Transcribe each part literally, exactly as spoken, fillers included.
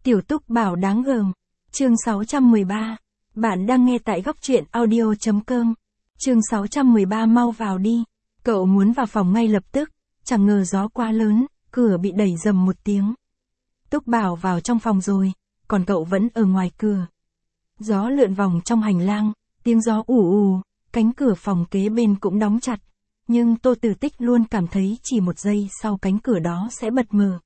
Tiểu Túc Bảo đáng gờm. Chương sáu trăm mười ba. Bạn đang nghe tại góc truyện audio chấm com. Chương sáu trăm mười ba mau vào đi. Cậu muốn vào phòng ngay lập tức, chẳng ngờ gió quá lớn, cửa bị đẩy rầm một tiếng. Túc Bảo vào trong phòng rồi, còn cậu vẫn ở ngoài cửa. Gió lượn vòng trong hành lang, tiếng gió ù ù, cánh cửa phòng kế bên cũng đóng chặt. Nhưng Tô Tử Tích luôn cảm thấy chỉ một giây sau cánh cửa đó sẽ bật mở.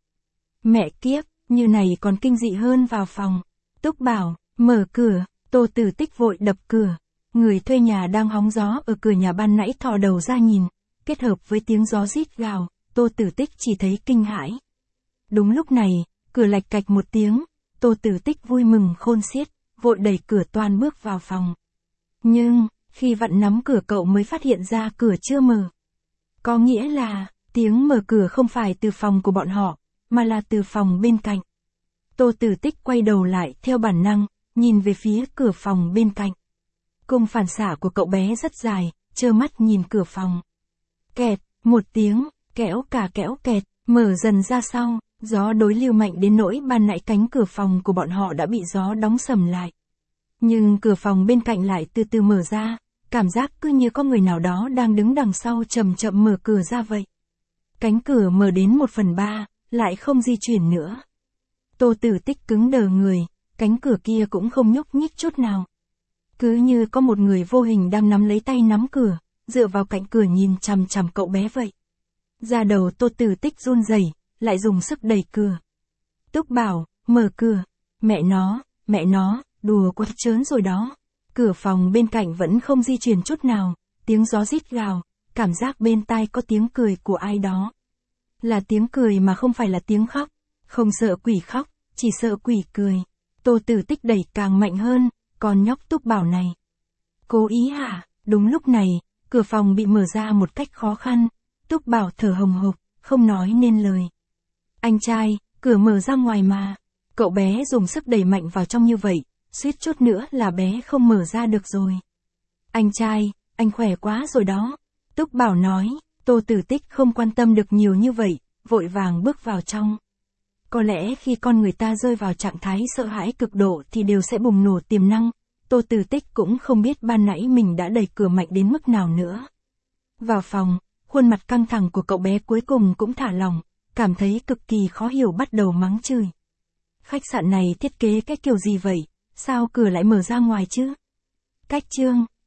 Mẹ kiếp, như này còn kinh dị hơn vào phòng. Túc Bảo, mở cửa, Tô Tử Tích vội đập cửa. Người thuê nhà đang hóng gió ở cửa nhà ban nãy thò đầu ra nhìn, kết hợp với tiếng gió rít gào, Tô Tử Tích chỉ thấy kinh hãi. Đúng lúc này, cửa lạch cạch một tiếng, Tô Tử Tích vui mừng khôn xiết, vội đẩy cửa toan bước vào phòng. Nhưng, khi vặn nắm cửa cậu mới phát hiện ra cửa chưa mở. Có nghĩa là, tiếng mở cửa không phải từ phòng của bọn họ, mà là từ phòng bên cạnh. Tô Tử Tích quay đầu lại theo bản năng, nhìn về phía cửa phòng bên cạnh. Cung phản xạ của cậu bé rất dài, trơ mắt nhìn cửa phòng. Kẹt, một tiếng, kẽo cả kẽo kẹt, mở dần ra sau, gió đối lưu mạnh đến nỗi ban nãy cánh cửa phòng của bọn họ đã bị gió đóng sầm lại. Nhưng cửa phòng bên cạnh lại từ từ mở ra, cảm giác cứ như có người nào đó đang đứng đằng sau chậm chậm mở cửa ra vậy. Cánh cửa mở đến một phần ba, lại không di chuyển nữa. Tô Tử Tích cứng đờ người, cánh cửa kia cũng không nhúc nhích chút nào. Cứ như có một người vô hình đang nắm lấy tay nắm cửa, dựa vào cạnh cửa nhìn chằm chằm cậu bé vậy. Da đầu Tô Tử Tích run rẩy, lại dùng sức đẩy cửa. Túc Bảo, mở cửa. Mẹ nó, mẹ nó, đùa quá trớn rồi đó. Cửa phòng bên cạnh vẫn không di chuyển chút nào, tiếng gió rít gào, cảm giác bên tai có tiếng cười của ai đó. Là tiếng cười mà không phải là tiếng khóc, không sợ quỷ khóc, chỉ sợ quỷ cười. Tô Tử Tích đẩy càng mạnh hơn, con nhóc Túc Bảo này. Cố ý hả? Đúng lúc này, cửa phòng bị mở ra một cách khó khăn, Túc Bảo thở hồng hộc, không nói nên lời. Anh trai, cửa mở ra ngoài mà. Cậu bé dùng sức đẩy mạnh vào trong như vậy, suýt chút nữa là bé không mở ra được rồi. Anh trai, anh khỏe quá rồi đó. Túc Bảo nói, Tô Tử Tích không quan tâm được nhiều như vậy, vội vàng bước vào trong. Có lẽ khi con người ta rơi vào trạng thái sợ hãi cực độ thì đều sẽ bùng nổ tiềm năng, Tô Tử Tích cũng không biết ban nãy mình đã đẩy cửa mạnh đến mức nào nữa. Vào phòng, khuôn mặt căng thẳng của cậu bé cuối cùng cũng thả lỏng, cảm thấy cực kỳ khó hiểu bắt đầu mắng chửi. Khách sạn này thiết kế cái kiểu gì vậy, sao cửa lại mở ra ngoài chứ? Cách chương